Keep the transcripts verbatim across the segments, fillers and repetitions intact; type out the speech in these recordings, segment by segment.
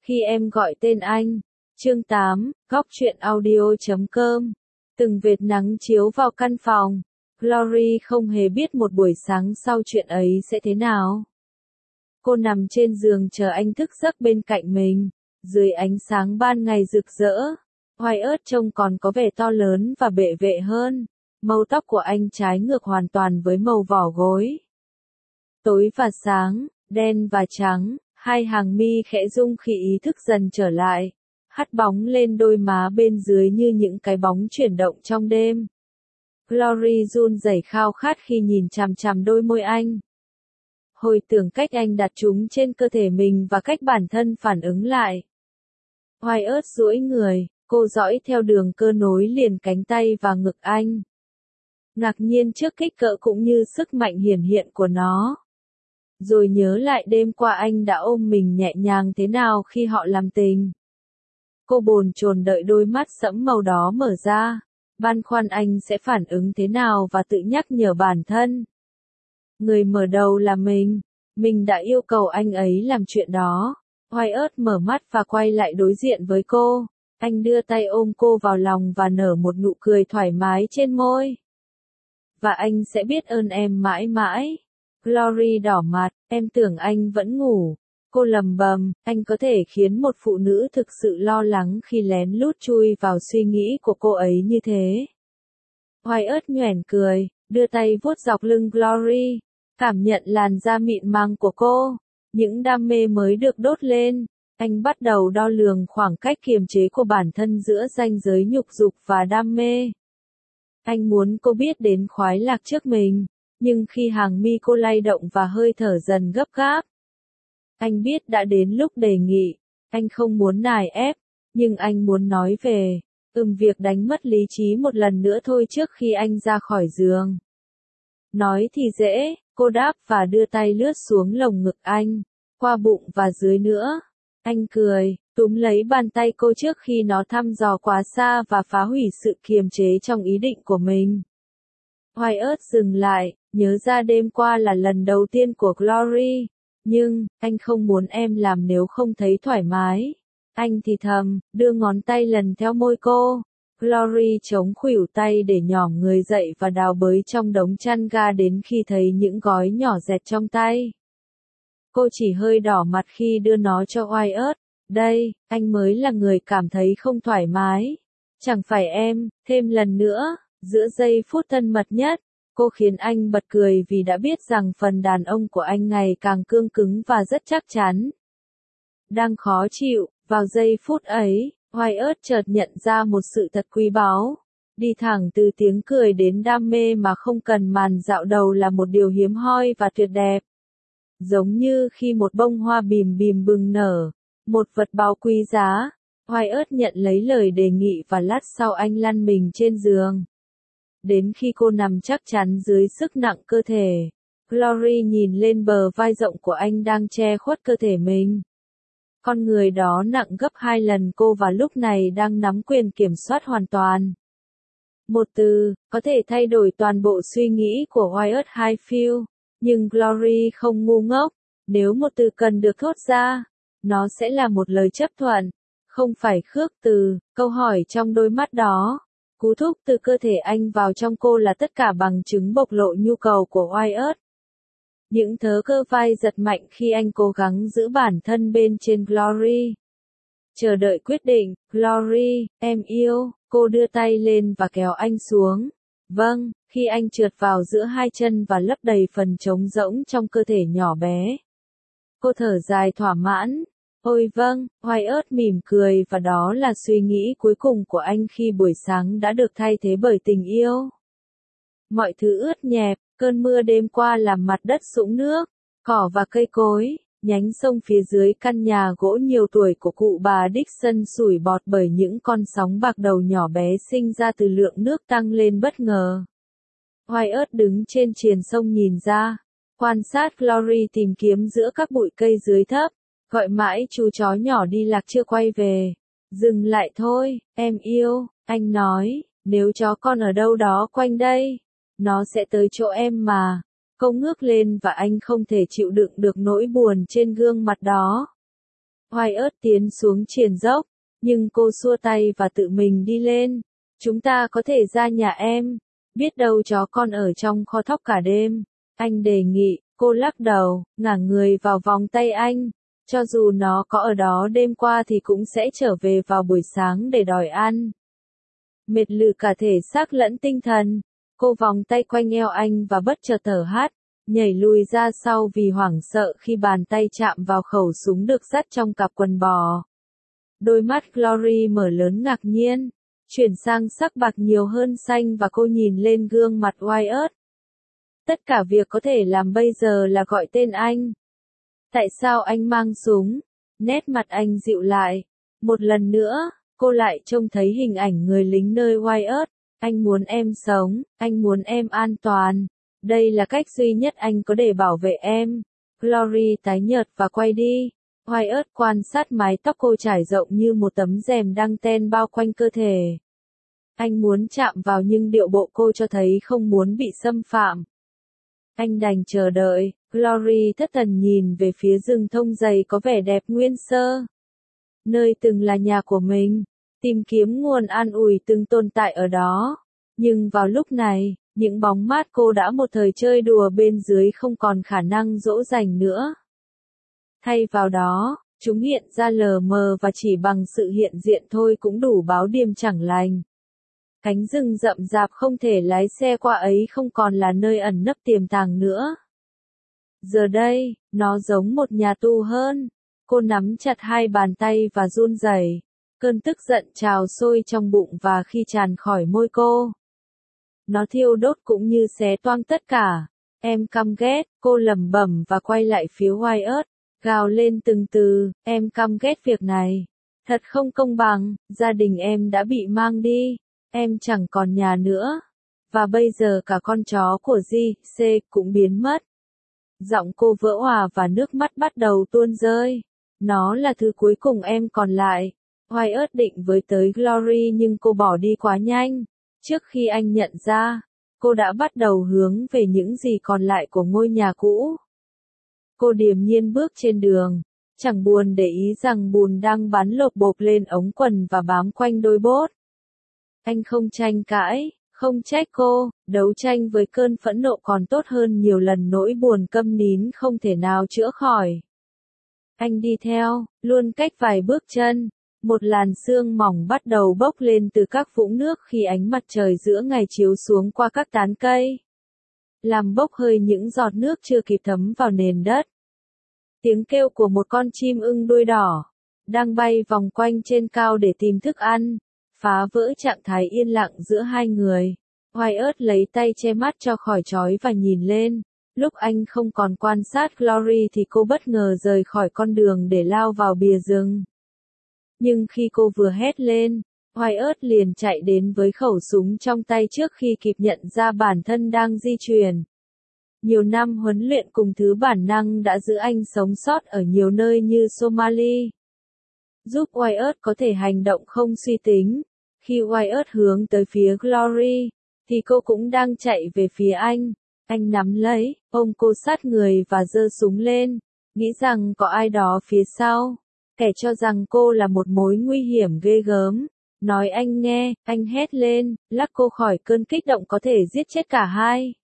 Khi em gọi tên anh. Chương tám, góc truyện audio chấm com. Từng vệt nắng chiếu vào căn phòng. Glory không hề biết một buổi sáng sau chuyện ấy sẽ thế nào. Cô nằm trên giường chờ anh thức giấc bên cạnh mình. Dưới ánh sáng ban ngày rực rỡ, Wyatt trông còn có vẻ to lớn và bệ vệ hơn. Màu tóc của anh trái ngược hoàn toàn với màu vỏ gối. Tối và sáng, đen và trắng, hai hàng mi khẽ rung khi ý thức dần trở lại. Hắt bóng lên đôi má bên dưới như những cái bóng chuyển động trong đêm. Glory run rẩy khao khát khi nhìn chằm chằm đôi môi anh. Hồi tưởng cách anh đặt chúng trên cơ thể mình và cách bản thân phản ứng lại. Wyatt duỗi người, cô dõi theo đường cơ nối liền cánh tay và ngực anh. Ngạc nhiên trước kích cỡ cũng như sức mạnh hiển hiện của nó. Rồi nhớ lại đêm qua anh đã ôm mình nhẹ nhàng thế nào khi họ làm tình. Cô bồn chồn đợi đôi mắt sẫm màu đó mở ra, băn khoăn anh sẽ phản ứng thế nào và tự nhắc nhở bản thân. Người mở đầu là mình, mình đã yêu cầu anh ấy làm chuyện đó. Wyatt mở mắt và quay lại đối diện với cô, anh đưa tay ôm cô vào lòng và nở một nụ cười thoải mái trên môi. Và anh sẽ biết ơn em mãi mãi. Glory đỏ mặt, em tưởng anh vẫn ngủ. Cô lầm bầm, anh có thể khiến một phụ nữ thực sự lo lắng khi lén lút chui vào suy nghĩ của cô ấy như thế. Wyatt nhoẻn cười, đưa tay vuốt dọc lưng Glory, cảm nhận làn da mịn màng của cô. Những đam mê mới được đốt lên, anh bắt đầu đo lường khoảng cách kiềm chế của bản thân giữa ranh giới nhục dục và đam mê. Anh muốn cô biết đến khoái lạc trước mình, nhưng khi hàng mi cô lay động và hơi thở dần gấp gáp. Anh biết đã đến lúc đề nghị, anh không muốn nài ép, nhưng anh muốn nói về, ừm việc đánh mất lý trí một lần nữa thôi trước khi anh ra khỏi giường. Nói thì dễ, cô đáp và đưa tay lướt xuống lồng ngực anh, qua bụng và dưới nữa. Anh cười, túm lấy bàn tay cô trước khi nó thăm dò quá xa và phá hủy sự kiềm chế trong ý định của mình. Wyatt dừng lại, nhớ ra đêm qua là lần đầu tiên của Glory. Nhưng, anh không muốn em làm nếu không thấy thoải mái. Anh thì thầm, đưa ngón tay lần theo môi cô. Glory chống khuỷu tay để nhỏm người dậy và đào bới trong đống chăn ga đến khi thấy những gói nhỏ dẹt trong tay. Cô chỉ hơi đỏ mặt khi đưa nó cho Wyatt. Đây, anh mới là người cảm thấy không thoải mái. Chẳng phải em, thêm lần nữa, giữa giây phút thân mật nhất. Cô khiến anh bật cười vì đã biết rằng phần đàn ông của anh ngày càng cương cứng và rất chắc chắn. Đang khó chịu, vào giây phút ấy, Wyatt chợt nhận ra một sự thật quý báu. Đi thẳng từ tiếng cười đến đam mê mà không cần màn dạo đầu là một điều hiếm hoi và tuyệt đẹp. Giống như khi một bông hoa bìm bìm bừng nở, một vật báu quý giá, Wyatt nhận lấy lời đề nghị và lát sau anh lăn mình trên giường. Đến khi cô nằm chắc chắn dưới sức nặng cơ thể, Glory nhìn lên bờ vai rộng của anh đang che khuất cơ thể mình. Con người đó nặng gấp hai lần cô và lúc này đang nắm quyền kiểm soát hoàn toàn. Một từ, có thể thay đổi toàn bộ suy nghĩ của Wyatt Highfield, nhưng Glory không ngu ngốc. Nếu một từ cần được thốt ra, nó sẽ là một lời chấp thuận, không phải khước từ. Câu hỏi trong đôi mắt đó, cú thúc từ cơ thể anh vào trong cô là tất cả bằng chứng bộc lộ nhu cầu của Wyatt. Những thớ cơ vai giật mạnh khi anh cố gắng giữ bản thân bên trên Glory. Chờ đợi quyết định, Glory, em yêu, cô đưa tay lên và kéo anh xuống. Vâng, khi anh trượt vào giữa hai chân và lấp đầy phần trống rỗng trong cơ thể nhỏ bé. Cô thở dài thỏa mãn. Ôi vâng, Wyatt mỉm cười và đó là suy nghĩ cuối cùng của anh khi buổi sáng đã được thay thế bởi tình yêu. Mọi thứ ướt nhẹp, cơn mưa đêm qua làm mặt đất sũng nước, cỏ và cây cối, nhánh sông phía dưới căn nhà gỗ nhiều tuổi của cụ bà Dixon sủi bọt bởi những con sóng bạc đầu nhỏ bé sinh ra từ lượng nước tăng lên bất ngờ. Wyatt đứng trên triền sông nhìn ra, quan sát Glory tìm kiếm giữa các bụi cây dưới thấp. Gọi mãi chú chó nhỏ đi lạc chưa quay về. Dừng lại thôi, em yêu, anh nói, nếu chó con ở đâu đó quanh đây, nó sẽ tới chỗ em mà. Cô ngước lên và anh không thể chịu đựng được nỗi buồn trên gương mặt đó. Wyatt tiến xuống triền dốc, nhưng cô xua tay và tự mình đi lên. Chúng ta có thể ra nhà em, biết đâu chó con ở trong kho thóc cả đêm. Anh đề nghị, cô lắc đầu, ngả người vào vòng tay anh. Cho dù nó có ở đó đêm qua thì cũng sẽ trở về vào buổi sáng để đòi ăn. Mệt lử cả thể xác lẫn tinh thần, cô vòng tay quanh eo anh và bất chợt thở hắt, nhảy lùi ra sau vì hoảng sợ khi bàn tay chạm vào khẩu súng được dắt trong cặp quần bò. Đôi mắt Glory mở lớn ngạc nhiên, chuyển sang sắc bạc nhiều hơn xanh và cô nhìn lên gương mặt Wyatt. Tất cả việc có thể làm bây giờ là gọi tên anh. Tại sao anh mang súng? Nét mặt anh dịu lại. Một lần nữa, cô lại trông thấy hình ảnh người lính nơi Wyatt. Anh muốn em sống, anh muốn em an toàn. Đây là cách duy nhất anh có để bảo vệ em. Glory tái nhợt và quay đi. Wyatt quan sát mái tóc cô trải rộng như một tấm rèm đăng ten bao quanh cơ thể. Anh muốn chạm vào nhưng điệu bộ cô cho thấy không muốn bị xâm phạm. Anh đành chờ đợi. Glory thất thần nhìn về phía rừng thông dày có vẻ đẹp nguyên sơ. Nơi từng là nhà của mình, tìm kiếm nguồn an ủi từng tồn tại ở đó. Nhưng vào lúc này, những bóng mát cô đã một thời chơi đùa bên dưới không còn khả năng dỗ dành nữa. Thay vào đó, chúng hiện ra lờ mờ và chỉ bằng sự hiện diện thôi cũng đủ báo điềm chẳng lành. Cánh rừng rậm rạp không thể lái xe qua ấy không còn là nơi ẩn nấp tiềm tàng nữa. Giờ đây, nó giống một nhà tù hơn. Cô nắm chặt hai bàn tay và run rẩy. Cơn tức giận trào sôi trong bụng và khi tràn khỏi môi cô. Nó thiêu đốt cũng như xé toang tất cả. Em căm ghét, cô lẩm bẩm và quay lại phía Wyatt, gào lên từng từ, em căm ghét việc này. Thật không công bằng, gia đình em đã bị mang đi, em chẳng còn nhà nữa. Và bây giờ cả con chó của G C cũng biến mất. Giọng cô vỡ òa và nước mắt bắt đầu tuôn rơi. Nó là thứ cuối cùng em còn lại. Wyatt định với tới Glory nhưng cô bỏ đi quá nhanh. Trước khi anh nhận ra, cô đã bắt đầu hướng về những gì còn lại của ngôi nhà cũ. Cô điềm nhiên bước trên đường, chẳng buồn để ý rằng bùn đang bắn lộp bộp lên ống quần và bám quanh đôi bốt. Anh không tranh cãi, không trách cô, đấu tranh với cơn phẫn nộ còn tốt hơn nhiều lần nỗi buồn câm nín không thể nào chữa khỏi. Anh đi theo, luôn cách vài bước chân. Một làn sương mỏng bắt đầu bốc lên từ các vũng nước khi ánh mặt trời giữa ngày chiếu xuống qua các tán cây. Làm bốc hơi những giọt nước chưa kịp thấm vào nền đất. Tiếng kêu của một con chim ưng đuôi đỏ, đang bay vòng quanh trên cao để tìm thức ăn, phá vỡ trạng thái yên lặng giữa hai người. Wyatt lấy tay che mắt cho khỏi chói và nhìn lên. Lúc anh không còn quan sát Glory thì cô bất ngờ rời khỏi con đường để lao vào bìa rừng. Nhưng khi cô vừa hét lên, Wyatt liền chạy đến với khẩu súng trong tay trước khi kịp nhận ra bản thân đang di chuyển. Nhiều năm huấn luyện cùng thứ bản năng đã giữ anh sống sót ở nhiều nơi như Somalia. Giúp Wyatt có thể hành động không suy tính. Khi Wyatt hướng tới phía Glory, thì cô cũng đang chạy về phía anh. Anh nắm lấy, ôm cô sát người và giơ súng lên, nghĩ rằng có ai đó phía sau. Kẻ cho rằng cô là một mối nguy hiểm ghê gớm. Nói anh nghe, anh hét lên, lắc cô khỏi cơn kích động có thể giết chết cả hai.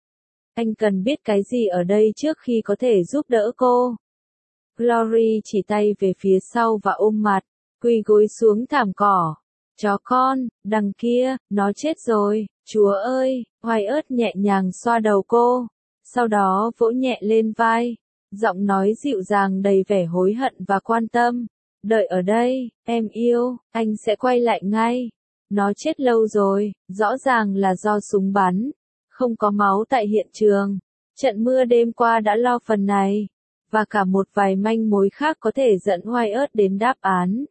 Anh cần biết cái gì ở đây trước khi có thể giúp đỡ cô. Glory chỉ tay về phía sau và ôm mặt, quỳ gối xuống thảm cỏ. Chó con, đằng kia, nó chết rồi, Chúa ơi, Wyatt nhẹ nhàng xoa đầu cô, sau đó vỗ nhẹ lên vai. Giọng nói dịu dàng đầy vẻ hối hận và quan tâm. Đợi ở đây, em yêu, anh sẽ quay lại ngay. Nó chết lâu rồi, rõ ràng là do súng bắn. Không có máu tại hiện trường. Trận mưa đêm qua đã lo phần này. Và cả một vài manh mối khác có thể dẫn Wyatt đến đáp án.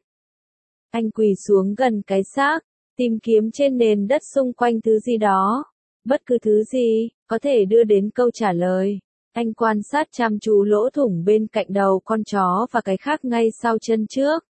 Anh quỳ xuống gần cái xác, tìm kiếm trên nền đất xung quanh thứ gì đó. Bất cứ thứ gì, có thể đưa đến câu trả lời. Anh quan sát chăm chú lỗ thủng bên cạnh đầu con chó và cái khác ngay sau chân trước.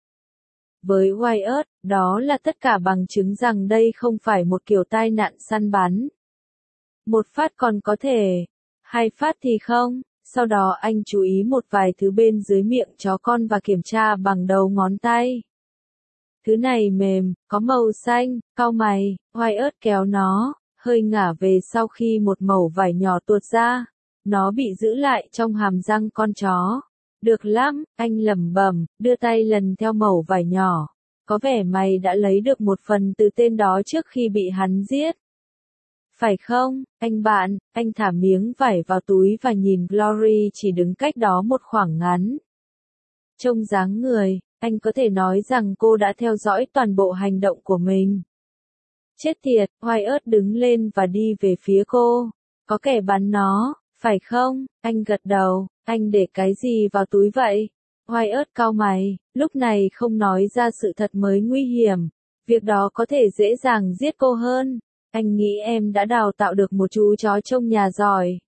Với Wyatt, đó là tất cả bằng chứng rằng đây không phải một kiểu tai nạn săn bắn. Một phát còn có thể, hai phát thì không. Sau đó anh chú ý một vài thứ bên dưới miệng chó con và kiểm tra bằng đầu ngón tay. Thứ này mềm, có màu xanh, cau mày, Wyatt kéo nó, hơi ngả về sau khi một mẩu vải nhỏ tuột ra. Nó bị giữ lại trong hàm răng con chó. Được lắm, anh lẩm bẩm, đưa tay lần theo mẩu vải nhỏ. Có vẻ mày đã lấy được một phần từ tên đó trước khi bị hắn giết. Phải không, anh bạn? Anh thả miếng vải vào túi và nhìn Glory chỉ đứng cách đó một khoảng ngắn. Trông dáng người, anh có thể nói rằng cô đã theo dõi toàn bộ hành động của mình. Chết tiệt, Wyatt đứng lên và đi về phía cô. Có kẻ bắn nó, phải không? Anh gật đầu, anh để cái gì vào túi vậy? Wyatt cau mày, lúc này không nói ra sự thật mới nguy hiểm. Việc đó có thể dễ dàng giết cô hơn. Anh nghĩ em đã đào tạo được một chú chó trông nhà giỏi.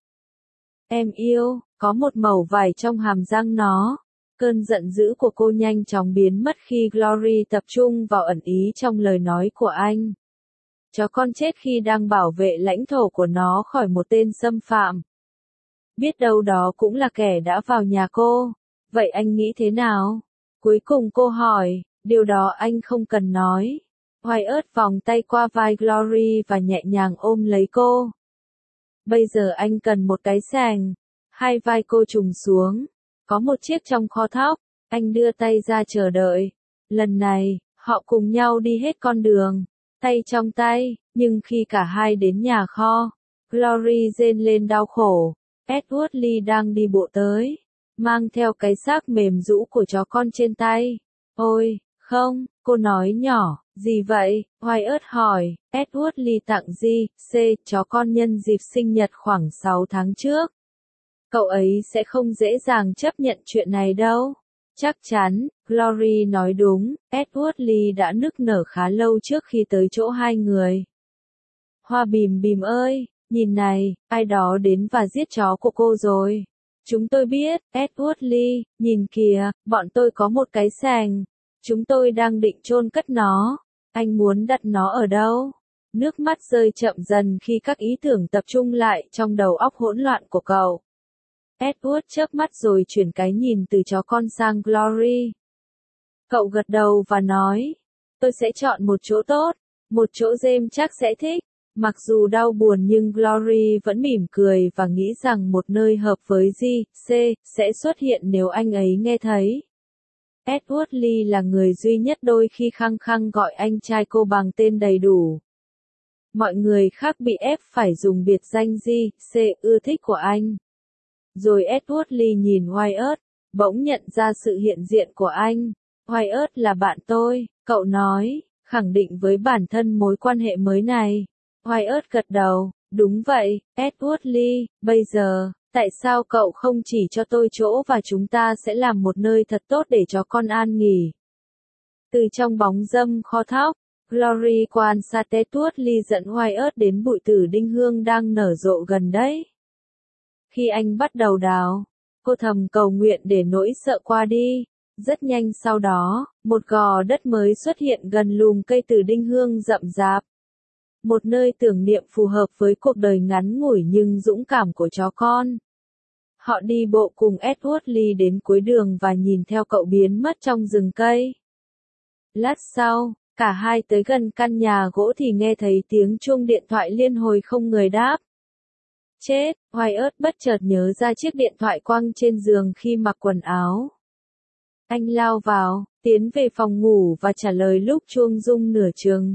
Em yêu, có một mẩu vải trong hàm răng nó. Cơn giận dữ của cô nhanh chóng biến mất khi Glory tập trung vào ẩn ý trong lời nói của anh. Chó con chết khi đang bảo vệ lãnh thổ của nó khỏi một tên xâm phạm. Biết đâu đó cũng là kẻ đã vào nhà cô. Vậy anh nghĩ thế nào? Cuối cùng cô hỏi, điều đó anh không cần nói. Wyatt vòng tay qua vai Glory và nhẹ nhàng ôm lấy cô. Bây giờ anh cần một cái sàng. Hai vai cô trùng xuống. Có một chiếc trong kho thóc. Anh đưa tay ra chờ đợi. Lần này, họ cùng nhau đi hết con đường. Tay trong tay, nhưng khi cả hai đến nhà kho, Glory rên lên đau khổ. Edward Lee đang đi bộ tới, mang theo cái xác mềm rũ của chó con trên tay. Ôi, không, cô nói nhỏ, gì vậy? Wyatt hỏi, Edward Lee tặng G, C, chó con nhân dịp sinh nhật khoảng sáu tháng trước. Cậu ấy sẽ không dễ dàng chấp nhận chuyện này đâu. Chắc chắn, Glory nói đúng, Edward Lee đã nức nở khá lâu trước khi tới chỗ hai người. Hoa bìm bìm ơi, nhìn này, ai đó đến và giết chó của cô rồi. Chúng tôi biết, Edward Lee, nhìn kìa, bọn tôi có một cái sàng. Chúng tôi đang định chôn cất nó. Anh muốn đặt nó ở đâu? Nước mắt rơi chậm dần khi các ý tưởng tập trung lại trong đầu óc hỗn loạn của cậu. Edward chớp mắt rồi chuyển cái nhìn từ chó con sang Glory. Cậu gật đầu và nói, tôi sẽ chọn một chỗ tốt, một chỗ James chắc sẽ thích. Mặc dù đau buồn nhưng Glory vẫn mỉm cười và nghĩ rằng một nơi hợp với G, C, sẽ xuất hiện nếu anh ấy nghe thấy. Edward Lee là người duy nhất đôi khi khăng khăng gọi anh trai cô bằng tên đầy đủ. Mọi người khác bị ép phải dùng biệt danh G, C ưa thích của anh. Rồi Edward Lee nhìn Wyatt, bỗng nhận ra sự hiện diện của anh. Wyatt là bạn tôi, cậu nói, khẳng định với bản thân mối quan hệ mới này. Wyatt gật đầu, đúng vậy, Edward Lee, bây giờ, tại sao cậu không chỉ cho tôi chỗ và chúng ta sẽ làm một nơi thật tốt để cho con an nghỉ. Từ trong bóng râm kho thóc, Glory quan sát Edward Lee dẫn Wyatt đến bụi tử đinh hương đang nở rộ gần đấy. Khi anh bắt đầu đào, cô thầm cầu nguyện để nỗi sợ qua đi. Rất nhanh sau đó, một gò đất mới xuất hiện gần lùm cây tử đinh hương rậm rạp. Một nơi tưởng niệm phù hợp với cuộc đời ngắn ngủi nhưng dũng cảm của chó con. Họ đi bộ cùng Edward Lee đến cuối đường và nhìn theo cậu biến mất trong rừng cây. Lát sau, cả hai tới gần căn nhà gỗ thì nghe thấy tiếng chuông điện thoại liên hồi không người đáp. Chết, Wyatt bất chợt nhớ ra chiếc điện thoại quăng trên giường khi mặc quần áo. Anh lao vào, tiến về phòng ngủ và trả lời lúc chuông rung nửa chừng.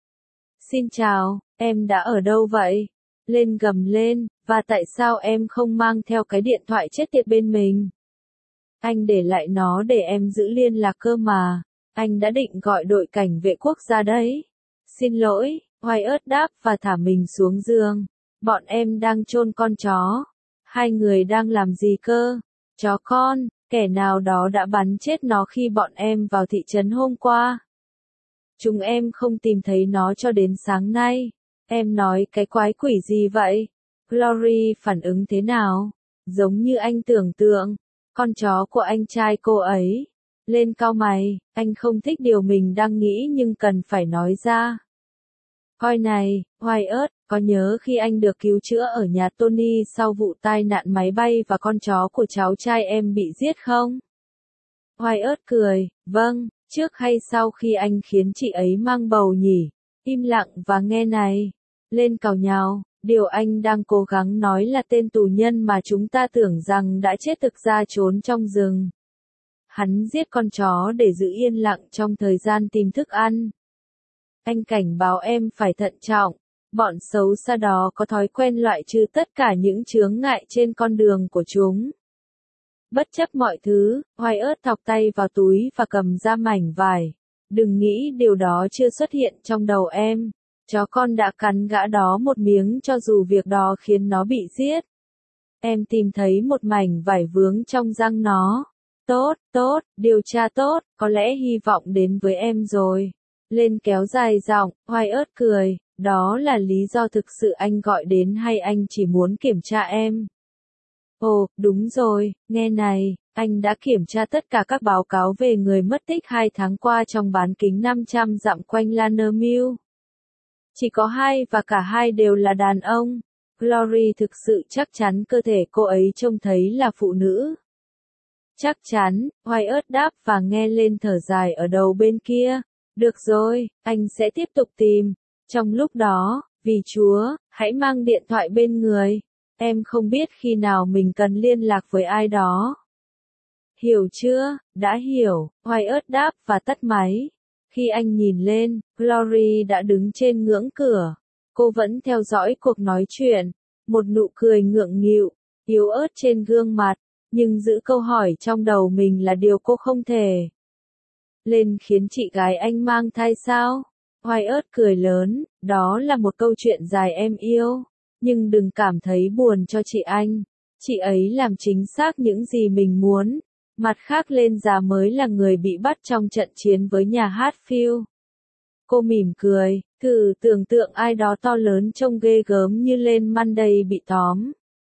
Xin chào, em đã ở đâu vậy? Lên gầm lên, và tại sao em không mang theo cái điện thoại chết tiệt bên mình? Anh để lại nó để em giữ liên lạc cơ mà. Anh đã định gọi đội cảnh vệ quốc gia đấy. Xin lỗi, Wyatt đáp và thả mình xuống giường. Bọn em đang chôn con chó. Hai người đang làm gì cơ? Chó con, kẻ nào đó đã bắn chết nó khi bọn em vào thị trấn hôm qua. Chúng em không tìm thấy nó cho đến sáng nay. Em nói cái quái quỷ gì vậy? Glory phản ứng thế nào? Giống như anh tưởng tượng. Con chó của anh trai cô ấy. Lên cau mày, anh không thích điều mình đang nghĩ nhưng cần phải nói ra. Coi này, Wyatt, có nhớ khi anh được cứu chữa ở nhà Tony sau vụ tai nạn máy bay và con chó của cháu trai em bị giết không? Wyatt cười, vâng, trước hay sau khi anh khiến chị ấy mang bầu nhỉ? Im lặng và nghe này. Lên càu nhào, điều anh đang cố gắng nói là tên tù nhân mà chúng ta tưởng rằng đã chết thực ra trốn trong rừng. Hắn giết con chó để giữ yên lặng trong thời gian tìm thức ăn. Anh cảnh báo em phải thận trọng, bọn xấu xa đó có thói quen loại trừ tất cả những chướng ngại trên con đường của chúng. Bất chấp mọi thứ, Wyatt thọc tay vào túi và cầm ra mảnh vải. Đừng nghĩ điều đó chưa xuất hiện trong đầu em. Chó con đã cắn gã đó một miếng cho dù việc đó khiến nó bị giết. Em tìm thấy một mảnh vải vướng trong răng nó. Tốt, tốt, điều tra tốt, có lẽ hy vọng đến với em rồi. Lên kéo dài giọng, Wyatt cười, đó là lý do thực sự anh gọi đến hay anh chỉ muốn kiểm tra em? Ồ, đúng rồi, nghe này, anh đã kiểm tra tất cả các báo cáo về người mất tích hai tháng qua trong bán kính năm trăm dặm quanh Lanner Mill. Chỉ có hai và cả hai đều là đàn ông. Glory thực sự chắc chắn cơ thể cô ấy trông thấy là phụ nữ. Chắc chắn, Wyatt đáp và nghe lên thở dài ở đầu bên kia. Được rồi, anh sẽ tiếp tục tìm. Trong lúc đó, vì Chúa, hãy mang điện thoại bên người. Em không biết khi nào mình cần liên lạc với ai đó. Hiểu chưa? Đã hiểu, Wyatt đáp và tắt máy. Khi anh nhìn lên, Glory đã đứng trên ngưỡng cửa. Cô vẫn theo dõi cuộc nói chuyện. Một nụ cười ngượng nghịu, yếu ớt trên gương mặt, nhưng giữ câu hỏi trong đầu mình là điều cô không thể. Lên khiến chị gái anh mang thai sao? Wyatt cười lớn, đó là một câu chuyện dài em yêu. Nhưng đừng cảm thấy buồn cho chị anh. Chị ấy làm chính xác những gì mình muốn. Mặt khác lên già mới là người bị bắt trong trận chiến với nhà Hatfield. Cô mỉm cười, thử tưởng tượng ai đó to lớn trông ghê gớm như lên Monday bị tóm.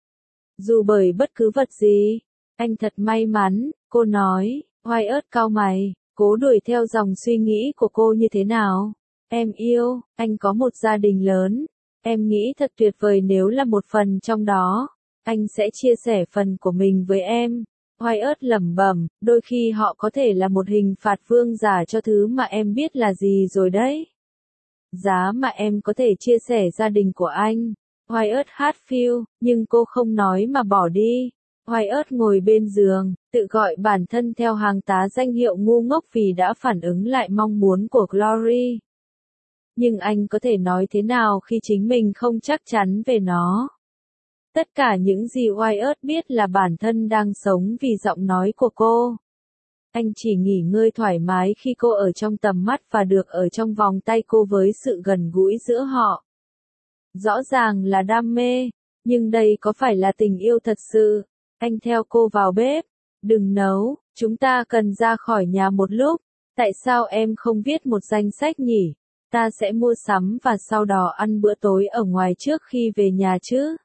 Dù bởi bất cứ vật gì, anh thật may mắn, cô nói. Wyatt cau mày, cố đuổi theo dòng suy nghĩ của cô như thế nào. Em yêu, anh có một gia đình lớn. Em nghĩ thật tuyệt vời nếu là một phần trong đó. Anh sẽ chia sẻ phần của mình với em. Wyatt lẩm bẩm, đôi khi họ có thể là một hình phạt vương giả cho thứ mà em biết là gì rồi đấy. Giá mà em có thể chia sẻ gia đình của anh. Wyatt Hatfield, nhưng cô không nói mà bỏ đi. Wyatt ngồi bên giường, tự gọi bản thân theo hàng tá danh hiệu ngu ngốc vì đã phản ứng lại mong muốn của Glory. Nhưng anh có thể nói thế nào khi chính mình không chắc chắn về nó? Tất cả những gì Wyatt biết là bản thân đang sống vì giọng nói của cô. Anh chỉ nghỉ ngơi thoải mái khi cô ở trong tầm mắt và được ở trong vòng tay cô với sự gần gũi giữa họ. Rõ ràng là đam mê, nhưng đây có phải là tình yêu thật sự? Anh theo cô vào bếp. Đừng nấu, chúng ta cần ra khỏi nhà một lúc. Tại sao em không viết một danh sách nhỉ? Ta sẽ mua sắm và sau đó ăn bữa tối ở ngoài trước khi về nhà chứ.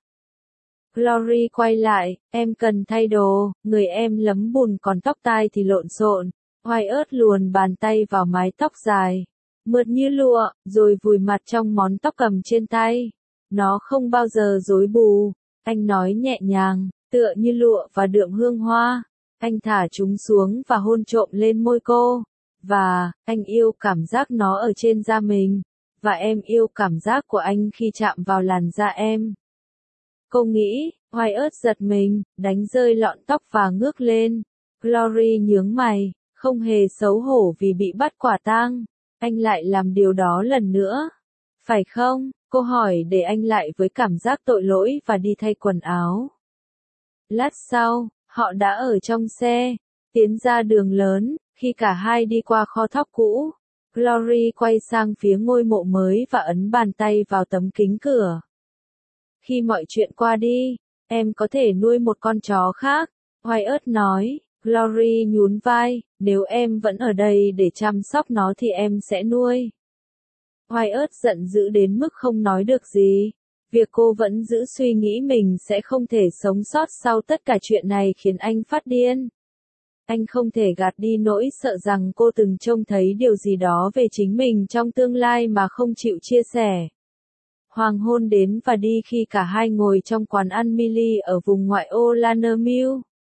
Glory quay lại, em cần thay đồ, người em lấm bùn còn tóc tai thì lộn xộn. Wyatt luồn bàn tay vào mái tóc dài, mượt như lụa, rồi vùi mặt trong món tóc cầm trên tay. Nó không bao giờ rối bù, anh nói nhẹ nhàng, tựa như lụa và đượm hương hoa. Anh thả chúng xuống và hôn trộm lên môi cô. Và, anh yêu cảm giác nó ở trên da mình. Và em yêu cảm giác của anh khi chạm vào làn da em. Cô nghĩ, Wyatt giật mình, đánh rơi lọn tóc và ngước lên. Glory nhướng mày, không hề xấu hổ vì bị bắt quả tang. Anh lại làm điều đó lần nữa. Phải không? Cô hỏi để anh lại với cảm giác tội lỗi và đi thay quần áo. Lát sau, họ đã ở trong xe, tiến ra đường lớn, khi cả hai đi qua kho thóc cũ. Glory quay sang phía ngôi mộ mới và ấn bàn tay vào tấm kính cửa. Khi mọi chuyện qua đi, em có thể nuôi một con chó khác, Wyatt nói. Glory nhún vai, nếu em vẫn ở đây để chăm sóc nó thì em sẽ nuôi. Wyatt giận dữ đến mức không nói được gì. Việc cô vẫn giữ suy nghĩ mình sẽ không thể sống sót sau tất cả chuyện này khiến anh phát điên. Anh không thể gạt đi nỗi sợ rằng cô từng trông thấy điều gì đó về chính mình trong tương lai mà không chịu chia sẻ. Hoàng hôn đến và đi khi cả hai ngồi trong quán ăn Millie ở vùng ngoại ô Lannermill.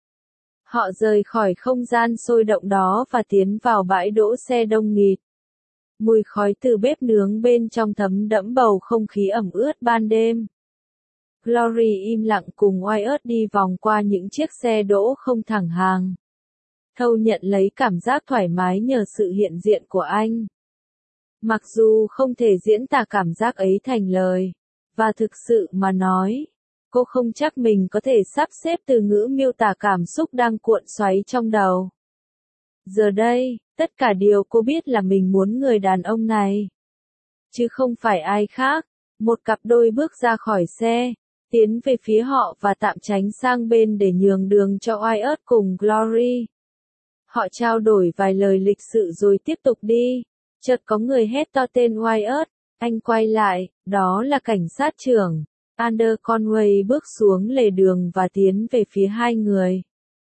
Họ rời khỏi không gian sôi động đó và tiến vào bãi đỗ xe đông nghịt. Mùi khói từ bếp nướng bên trong thấm đẫm bầu không khí ẩm ướt ban đêm. Glory im lặng cùng Wyatt đi vòng qua những chiếc xe đỗ không thẳng hàng. Thâu nhận lấy cảm giác thoải mái nhờ sự hiện diện của anh. Mặc dù không thể diễn tả cảm giác ấy thành lời, và thực sự mà nói, cô không chắc mình có thể sắp xếp từ ngữ miêu tả cảm xúc đang cuộn xoáy trong đầu. Giờ đây, tất cả điều cô biết là mình muốn người đàn ông này. Chứ không phải ai khác. Một cặp đôi bước ra khỏi xe, tiến về phía họ và tạm tránh sang bên để nhường đường cho Wyatt cùng Glory. Họ trao đổi vài lời lịch sự rồi tiếp tục đi. Chợt có người hét to tên Wyatt. Anh quay lại, đó là cảnh sát trưởng. Ander Conway bước xuống lề đường và tiến về phía hai người.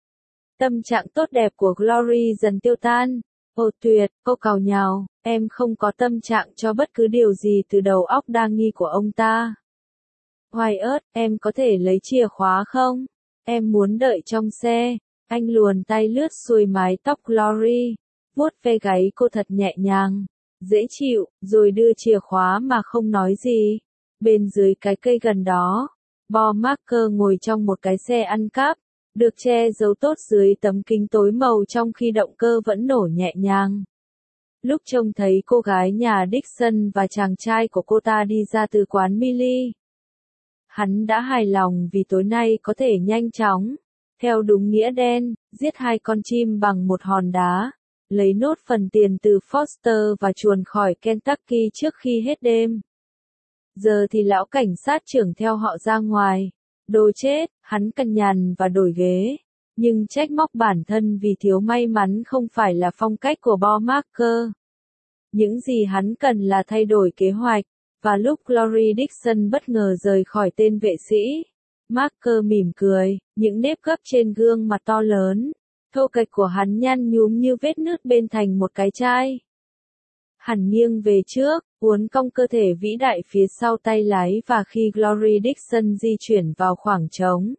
Tâm trạng tốt đẹp của Glory dần tiêu tan. Ồ tuyệt, cô càu nhàu, em không có tâm trạng cho bất cứ điều gì từ đầu óc đa nghi của ông ta. Wyatt, em có thể lấy chìa khóa không? Em muốn đợi trong xe. Anh luồn tay lướt xuôi mái tóc Glory, vuốt ve gáy cô thật nhẹ nhàng, dễ chịu, rồi đưa chìa khóa mà không nói gì. Bên dưới cái cây gần đó, Bob Marker ngồi trong một cái xe ăn cắp, được che giấu tốt dưới tấm kính tối màu trong khi động cơ vẫn nổ nhẹ nhàng. Lúc trông thấy cô gái nhà Dixon và chàng trai của cô ta đi ra từ quán Millie, hắn đã hài lòng vì tối nay có thể nhanh chóng, theo đúng nghĩa đen, giết hai con chim bằng một hòn đá, lấy nốt phần tiền từ Foster và chuồn khỏi Kentucky trước khi hết đêm. Giờ thì lão cảnh sát trưởng theo họ ra ngoài. Đồ chết, hắn cằn nhằn và đổi ghế, nhưng trách móc bản thân vì thiếu may mắn không phải là phong cách của Bob Marker. Những gì hắn cần là thay đổi kế hoạch, và lúc Glory Dixon bất ngờ rời khỏi tên vệ sĩ, Marker mỉm cười, những nếp gấp trên gương mặt to lớn, thô kệch của hắn nhăn nhúm như vết nứt bên thành một cái chai. Hắn nghiêng về trước, uốn cong cơ thể vĩ đại phía sau tay lái và khi Glory Dixon di chuyển vào khoảng trống,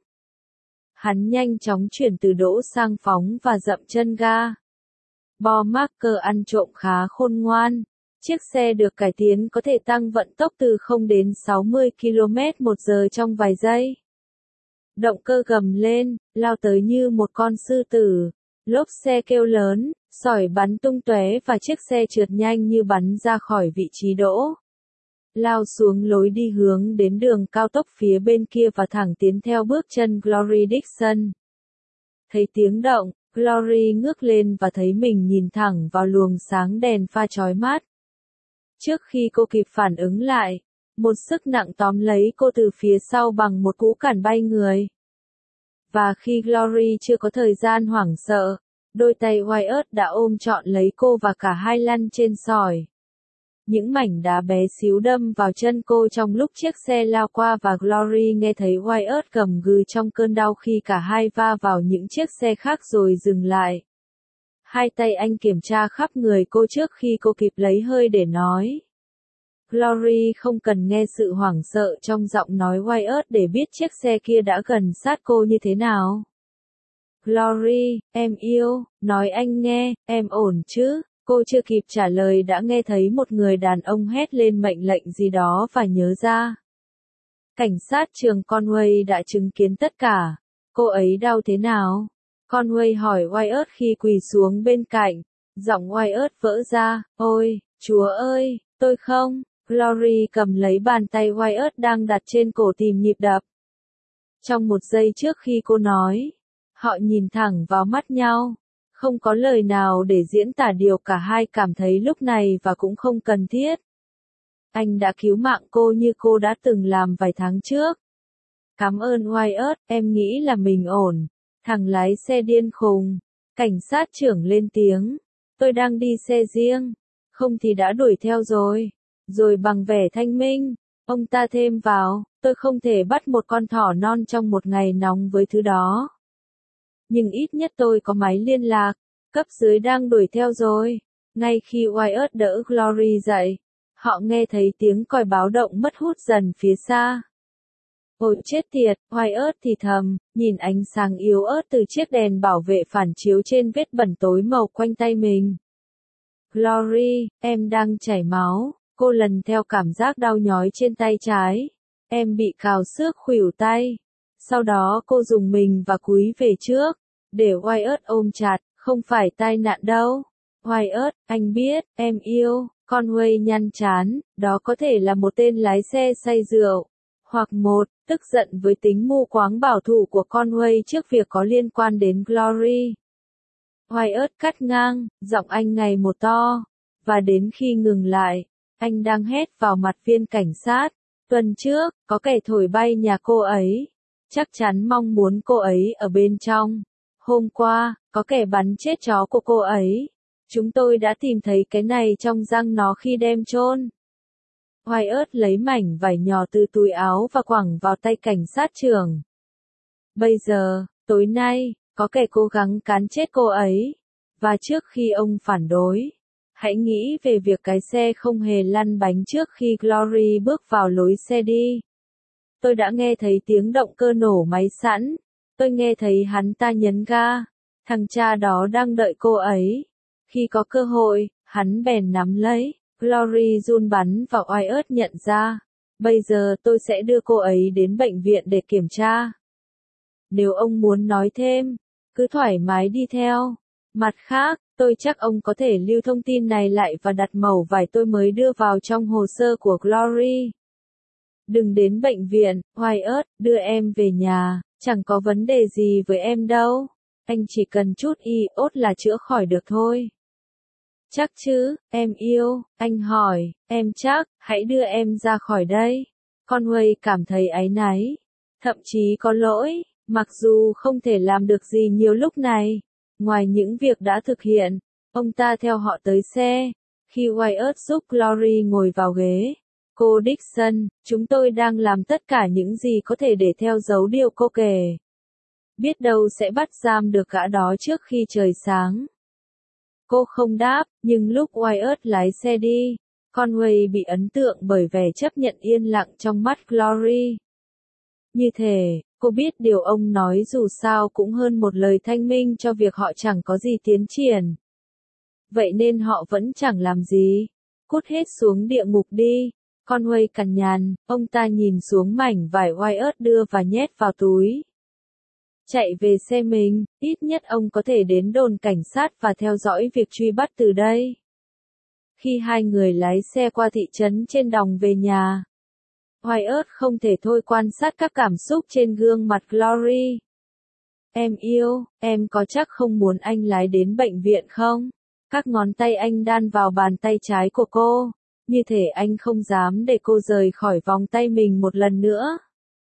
hắn nhanh chóng chuyển từ đỗ sang phóng và dậm chân ga. Bob Marker ăn trộm khá khôn ngoan. Chiếc xe được cải tiến có thể tăng vận tốc từ không đến sáu mươi ki lô mét một giờ trong vài giây. Động cơ gầm lên, lao tới như một con sư tử. Lốp xe kêu lớn, sỏi bắn tung tóe và chiếc xe trượt nhanh như bắn ra khỏi vị trí đỗ. Lao xuống lối đi hướng đến đường cao tốc phía bên kia và thẳng tiến theo bước chân Glory Dixon. Thấy tiếng động, Glory ngước lên và thấy mình nhìn thẳng vào luồng sáng đèn pha chói mắt. Trước khi cô kịp phản ứng lại, một sức nặng tóm lấy cô từ phía sau bằng một cú cản bay người. Và khi Glory chưa có thời gian hoảng sợ, đôi tay Wyatt đã ôm trọn lấy cô và cả hai lăn trên sỏi. Những mảnh đá bé xíu đâm vào chân cô trong lúc chiếc xe lao qua và Glory nghe thấy Wyatt gầm gừ trong cơn đau khi cả hai va vào những chiếc xe khác rồi dừng lại. Hai tay anh kiểm tra khắp người cô trước khi cô kịp lấy hơi để nói. Glory không cần nghe sự hoảng sợ trong giọng nói Wyatt để biết chiếc xe kia đã gần sát cô như thế nào. Glory, em yêu, nói anh nghe, em ổn chứ? Cô chưa kịp trả lời đã nghe thấy một người đàn ông hét lên mệnh lệnh gì đó và nhớ ra. Cảnh sát trường Conway đã chứng kiến tất cả. Cô ấy đau thế nào? Conway hỏi Wyatt khi quỳ xuống bên cạnh. Giọng Wyatt vỡ ra, ôi, Chúa ơi, tôi không. Glory cầm lấy bàn tay Wyatt đang đặt trên cổ tìm nhịp đập. Trong một giây trước khi cô nói, họ nhìn thẳng vào mắt nhau. Không có lời nào để diễn tả điều cả hai cảm thấy lúc này và cũng không cần thiết. Anh đã cứu mạng cô như cô đã từng làm vài tháng trước. Cảm ơn Wyatt, em nghĩ là mình ổn. Thằng lái xe điên khùng. Cảnh sát trưởng lên tiếng. Tôi đang đi xe riêng. Không thì đã đuổi theo rồi. Rồi bằng vẻ thanh minh, ông ta thêm vào, tôi không thể bắt một con thỏ non trong một ngày nóng với thứ đó. Nhưng ít nhất tôi có máy liên lạc, cấp dưới đang đuổi theo rồi. Ngay khi Wyatt đỡ Glory dậy, họ nghe thấy tiếng còi báo động mất hút dần phía xa. Ôi chết tiệt, Wyatt thì thầm, nhìn ánh sáng yếu ớt từ chiếc đèn bảo vệ phản chiếu trên vết bẩn tối màu quanh tay mình. Glory, em đang chảy máu, cô lần theo cảm giác đau nhói trên tay trái. Em bị cào xước khuỷu tay. Sau đó cô dùng mình và cúi về trước, để Wyatt ôm chặt, không phải tai nạn đâu. Wyatt, anh biết, em yêu, Conway nhăn chán, đó có thể là một tên lái xe say rượu. Hoặc một, tức giận với tính mù quáng bảo thủ của Conway trước việc có liên quan đến Glory. Wyatt cắt ngang, giọng anh ngày một to, và đến khi ngừng lại, anh đang hét vào mặt viên cảnh sát. Tuần trước, có kẻ thổi bay nhà cô ấy. Chắc chắn mong muốn cô ấy ở bên trong. Hôm qua, có kẻ bắn chết chó của cô ấy. Chúng tôi đã tìm thấy cái này trong răng nó khi đem chôn. Wyatt lấy mảnh vải nhỏ từ túi áo và quẳng vào tay cảnh sát trưởng. Bây giờ, tối nay, có kẻ cố gắng cán chết cô ấy. Và trước khi ông phản đối, hãy nghĩ về việc cái xe không hề lăn bánh trước khi Glory bước vào lối xe đi. Tôi đã nghe thấy tiếng động cơ nổ máy sẵn. Tôi nghe thấy hắn ta nhấn ga. Thằng cha đó đang đợi cô ấy. Khi có cơ hội, hắn bèn nắm lấy. Glory run bắn và Wyatt nhận ra. Bây giờ tôi sẽ đưa cô ấy đến bệnh viện để kiểm tra. Nếu ông muốn nói thêm, cứ thoải mái đi theo. Mặt khác, tôi chắc ông có thể lưu thông tin này lại và đặt mẩu vải tôi mới đưa vào trong hồ sơ của Glory. Đừng đến bệnh viện, Wyatt, đưa em về nhà, chẳng có vấn đề gì với em đâu. Anh chỉ cần chút iốt là chữa khỏi được thôi. Chắc chứ, em yêu, anh hỏi, em chắc, hãy đưa em ra khỏi đây. Conway cảm thấy áy náy, thậm chí có lỗi, mặc dù không thể làm được gì nhiều lúc này. Ngoài những việc đã thực hiện, ông ta theo họ tới xe. Khi Wyatt giúp Glory ngồi vào ghế, cô Dixon, chúng tôi đang làm tất cả những gì có thể để theo dấu điều cô kể. Biết đâu sẽ bắt giam được gã đó trước khi trời sáng. Cô không đáp, nhưng lúc Wyatt lái xe đi, Conway bị ấn tượng bởi vẻ chấp nhận yên lặng trong mắt Glory. Như thể, cô biết điều ông nói dù sao cũng hơn một lời thanh minh cho việc họ chẳng có gì tiến triển. Vậy nên họ vẫn chẳng làm gì. Cút hết xuống địa ngục đi. Conway cằn nhằn, ông ta nhìn xuống mảnh vải Wyatt đưa và nhét vào túi. Chạy về xe mình, ít nhất ông có thể đến đồn cảnh sát và theo dõi việc truy bắt từ đây. Khi hai người lái xe qua thị trấn trên đồng về nhà, Wyatt không thể thôi quan sát các cảm xúc trên gương mặt Glory. Em yêu, em có chắc không muốn anh lái đến bệnh viện không? Các ngón tay anh đan vào bàn tay trái của cô, như thể anh không dám để cô rời khỏi vòng tay mình một lần nữa.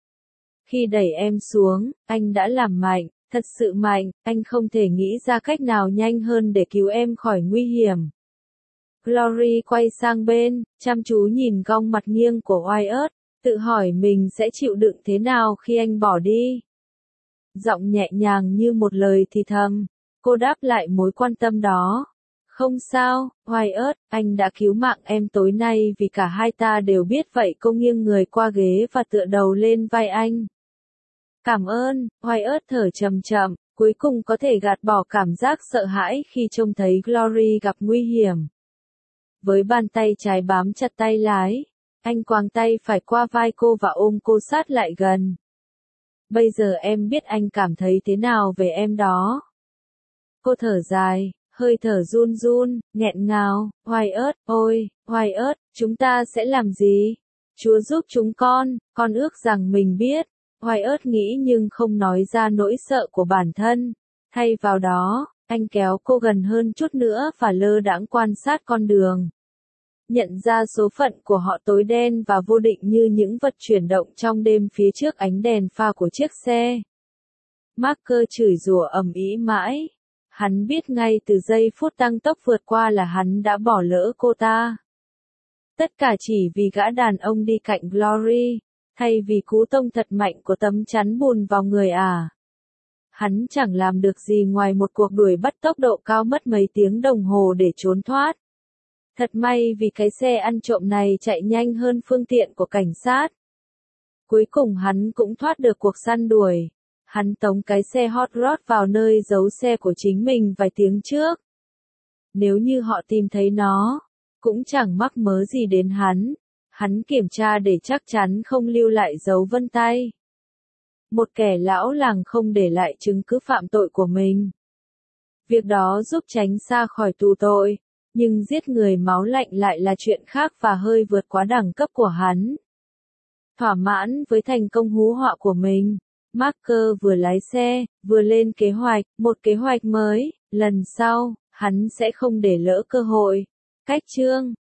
Khi đẩy em xuống, anh đã làm mạnh, thật sự mạnh, anh không thể nghĩ ra cách nào nhanh hơn để cứu em khỏi nguy hiểm. Glory quay sang bên, chăm chú nhìn gương mặt nghiêng của Wyatt, tự hỏi mình sẽ chịu đựng thế nào khi anh bỏ đi. Giọng nhẹ nhàng như một lời thì thầm, cô đáp lại mối quan tâm đó. Không sao, Wyatt, anh đã cứu mạng em tối nay vì cả hai ta đều biết vậy. Cô nghiêng người qua ghế và tựa đầu lên vai anh. Cảm ơn, Wyatt thở chậm chậm, cuối cùng có thể gạt bỏ cảm giác sợ hãi khi trông thấy Glory gặp nguy hiểm. Với bàn tay trái bám chặt tay lái, anh quàng tay phải qua vai cô và ôm cô sát lại gần. Bây giờ em biết anh cảm thấy thế nào về em đó. Cô thở dài, hơi thở run run, nghẹn ngào, Wyatt, ôi, Wyatt, chúng ta sẽ làm gì? Chúa giúp chúng con, con ước rằng mình biết. Wyatt nghĩ nhưng không nói ra nỗi sợ của bản thân. Thay vào đó, anh kéo cô gần hơn chút nữa và lơ đãng quan sát con đường. Nhận ra số phận của họ tối đen và vô định như những vật chuyển động trong đêm phía trước ánh đèn pha của chiếc xe. Marker chửi rủa ầm ĩ mãi. Hắn biết ngay từ giây phút tăng tốc vượt qua là hắn đã bỏ lỡ cô ta. Tất cả chỉ vì gã đàn ông đi cạnh Glory, thay vì cú tông thật mạnh của tấm chắn bùn vào người ả. Hắn chẳng làm được gì ngoài một cuộc đuổi bắt tốc độ cao mất mấy tiếng đồng hồ để trốn thoát. Thật may vì cái xe ăn trộm này chạy nhanh hơn phương tiện của cảnh sát. Cuối cùng hắn cũng thoát được cuộc săn đuổi. Hắn tống cái xe hot rod vào nơi giấu xe của chính mình vài tiếng trước. Nếu như họ tìm thấy nó, cũng chẳng mắc mớ gì đến hắn. Hắn kiểm tra để chắc chắn không lưu lại dấu vân tay. Một kẻ lão làng không để lại chứng cứ phạm tội của mình. Việc đó giúp tránh xa khỏi tù tội, nhưng giết người máu lạnh lại là chuyện khác và hơi vượt quá đẳng cấp của hắn. Thỏa mãn với thành công hú họa của mình, Marker vừa lái xe, vừa lên kế hoạch, một kế hoạch mới, lần sau, hắn sẽ không để lỡ cơ hội. Cách chương